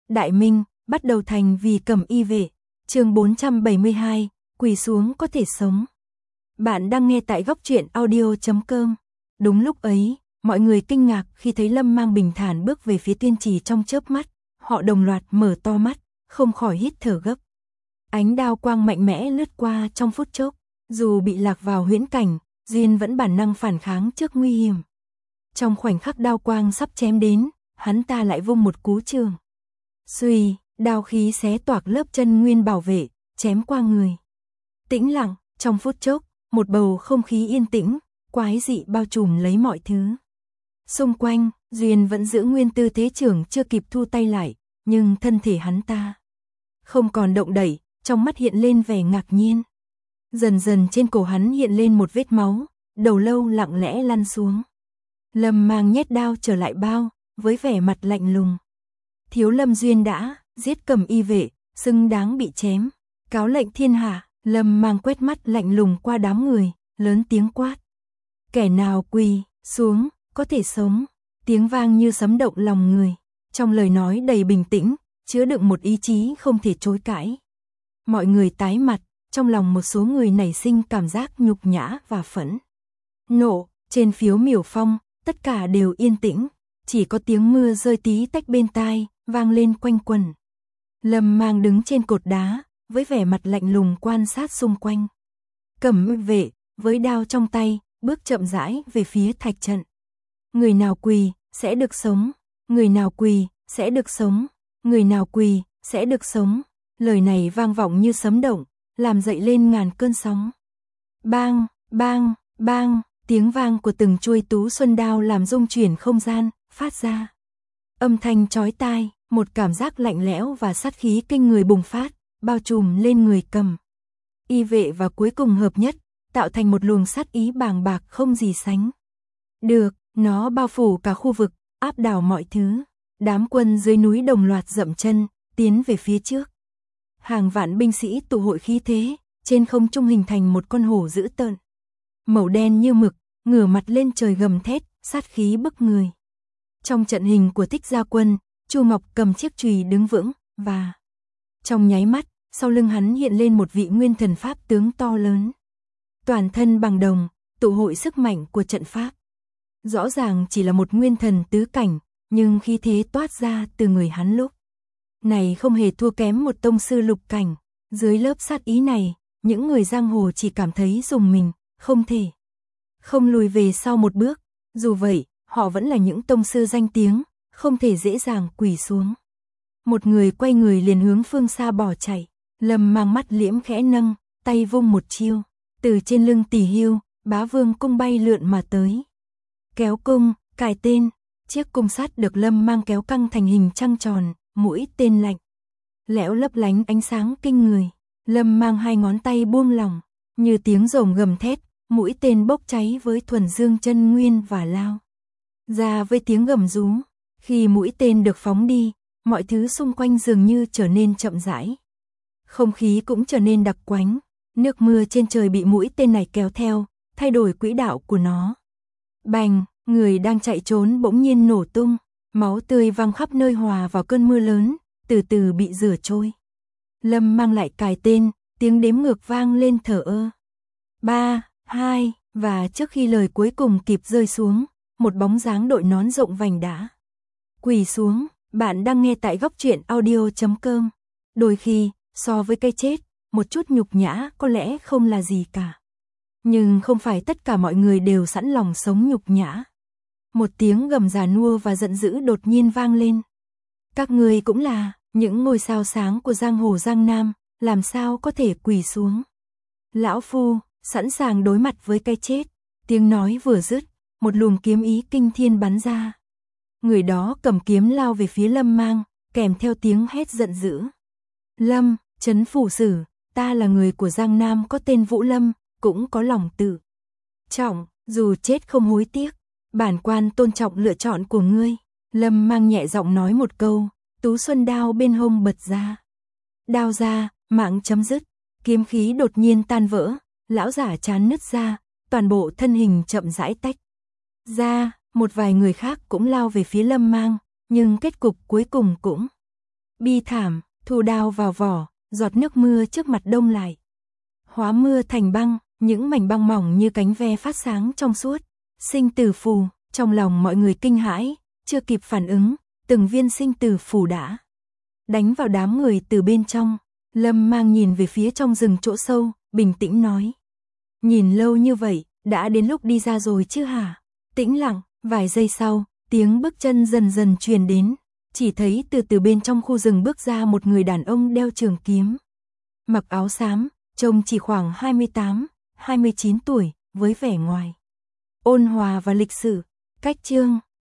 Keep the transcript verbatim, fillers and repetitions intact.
Đại Minh, bắt đầu thành vì Cẩm Y vệ. Chương bốn trăm bảy mươi hai, quỳ xuống có thể sống. Bạn đang nghe tại góc truyện audio chấm com. Đúng lúc ấy, mọi người kinh ngạc khi thấy Lâm Mang bình thản bước về phía Tiên Trì trong chớp mắt, họ đồng loạt mở to mắt, không khỏi hít thở gấp. Ánh đao quang mạnh mẽ lướt qua trong phút chốc, dù bị lạc vào huyễn cảnh, Duyên vẫn bản năng phản kháng trước nguy hiểm. Trong khoảnh khắc đao quang sắp chém đến, hắn ta lại vung một cú trường. Xuy, đao khí xé toạc lớp chân nguyên bảo vệ, chém qua người. Tĩnh lặng, trong phút chốc, một bầu không khí yên tĩnh, quái dị bao trùm lấy mọi thứ. Xung quanh, Duyên vẫn giữ nguyên tư thế trưởng chưa kịp thu tay lại, nhưng thân thể hắn ta không còn động đậy, trong mắt hiện lên vẻ ngạc nhiên. Dần dần trên cổ hắn hiện lên một vết máu, đầu lâu lặng lẽ lăn xuống. Lâm Mang nhét đao trở lại bao, với vẻ mặt lạnh lùng. Thiếu Lâm Duyên đã giết Cẩm Y vệ, xứng đáng bị chém. Cáo lệnh thiên hạ. Lâm Mang quét mắt lạnh lùng qua đám người, lớn tiếng quát. Kẻ nào quỳ xuống, có thể sống. Tiếng vang như sấm động lòng người. Trong lời nói đầy bình tĩnh, chứa đựng một ý chí không thể chối cãi. Mọi người tái mặt, trong lòng một số người nảy sinh cảm giác nhục nhã và phẫn nộ. Trên phiếu miểu phong, tất cả đều yên tĩnh, chỉ có tiếng mưa rơi tí tách bên tai, vang lên quanh quẩn. Lâm Mang đứng trên cột đá, với vẻ mặt lạnh lùng quan sát xung quanh. Cẩm Y vệ, với đao trong tay, bước chậm rãi về phía thạch trận. Người nào quỳ, sẽ được sống. Người nào quỳ, sẽ được sống. Người nào quỳ, sẽ được sống. Lời này vang vọng như sấm động, làm dậy lên ngàn cơn sóng. Bang, bang, bang, tiếng vang của từng chuôi tú xuân đao làm rung chuyển không gian, phát ra âm thanh chói tai, một cảm giác lạnh lẽo và sát khí kinh người bùng phát, bao trùm lên người Cẩm Y vệ và cuối cùng hợp nhất, tạo thành một luồng sát ý bàng bạc không gì sánh được, nó bao phủ cả khu vực, áp đảo mọi thứ. Đám quân dưới núi đồng loạt dậm chân, tiến về phía trước. Hàng vạn binh sĩ tụ hội khí thế, trên không trung hình thành một con hổ dữ tợn. Màu đen như mực, ngửa mặt lên trời gầm thét, sát khí bức người. Trong trận hình của Thích Gia Quân, Chu Ngọc cầm chiếc chùy đứng vững, và trong nháy mắt, sau lưng hắn hiện lên một vị nguyên thần pháp tướng to lớn. Toàn thân bằng đồng, tụ hội sức mạnh của trận pháp. Rõ ràng chỉ là một nguyên thần tứ cảnh, nhưng khí thế toát ra từ người hắn lúc này không hề thua kém một tông sư lục cảnh. Dưới lớp sát ý này, những người giang hồ chỉ cảm thấy rùng mình, không thể không lùi về sau một bước. Dù vậy, họ vẫn là những tông sư danh tiếng, không thể dễ dàng quỳ xuống. Một người quay người liền hướng phương xa bỏ chạy. Lâm Mang mắt liễm khẽ nâng, tay vung một chiêu, từ trên lưng Tỷ Hiêu, Bá Vương cung bay lượn mà tới. Kéo cung, cài tên, chiếc cung sắt được Lâm Mang kéo căng thành hình trăng tròn, mũi tên lạnh lẽo lấp lánh ánh sáng kinh người. Lâm Mang hai ngón tay buông lỏng, như tiếng rồng gầm thét, mũi tên bốc cháy với thuần dương chân nguyên và lao ra với tiếng gầm rú. Khi mũi tên được phóng đi, mọi thứ xung quanh dường như trở nên chậm rãi. Không khí cũng trở nên đặc quánh, nước mưa trên trời bị mũi tên này kéo theo, thay đổi quỹ đạo của nó. Bành, người đang chạy trốn bỗng nhiên nổ tung, máu tươi văng khắp nơi hòa vào cơn mưa lớn, từ từ bị rửa trôi. Lâm Mang lại cài tên, tiếng đếm ngược vang lên thở ơ. Ba, hai, và trước khi lời cuối cùng kịp rơi xuống, một bóng dáng đội nón rộng vành đã quỳ xuống. Bạn đang nghe tại góc truyện audio chấm com. Đôi khi, so với cái chết, một chút nhục nhã có lẽ không là gì cả. Nhưng không phải tất cả mọi người đều sẵn lòng sống nhục nhã. Một tiếng gầm già nua và giận dữ đột nhiên vang lên. Các người cũng là những ngôi sao sáng của giang hồ Giang Nam, làm sao có thể quỳ xuống. Lão phu, sẵn sàng đối mặt với cái chết. Tiếng nói vừa dứt, một luồng kiếm ý kinh thiên bắn ra. Người đó cầm kiếm lao về phía Lâm Mang, kèm theo tiếng hét giận dữ. Lâm, trấn phủ sử, ta là người của Giang Nam có tên Vũ Lâm, cũng có lòng tự trọng, dù chết không hối tiếc. Bản quan tôn trọng lựa chọn của ngươi. Lâm Mang nhẹ giọng nói một câu, tú xuân đao bên hông bật ra. Đao ra, mạng chấm dứt, kiếm khí đột nhiên tan vỡ, lão giả chán nứt ra, toàn bộ thân hình chậm rãi tách ra. Một vài người khác cũng lao về phía Lâm Mang, nhưng kết cục cuối cùng cũng Bi thảm, thu đao vào vỏ, giọt nước mưa trước mặt đông lại. Hóa mưa thành băng, những mảnh băng mỏng như cánh ve phát sáng trong suốt. Sinh tử phù, trong lòng mọi người kinh hãi, chưa kịp phản ứng, từng viên sinh tử phù đã đánh vào đám người từ bên trong. Lâm Mang nhìn về phía trong rừng chỗ sâu, bình tĩnh nói. Nhìn lâu như vậy, đã đến lúc đi ra rồi chứ hả? Tĩnh lặng, vài giây sau, tiếng bước chân dần dần truyền đến. Chỉ thấy từ từ bên trong khu rừng bước ra một người đàn ông đeo trường kiếm. Mặc áo xám, trông chỉ khoảng hai mươi tám, hai mươi chín tuổi, với vẻ ngoài ôn hòa và lịch sự. Cách chương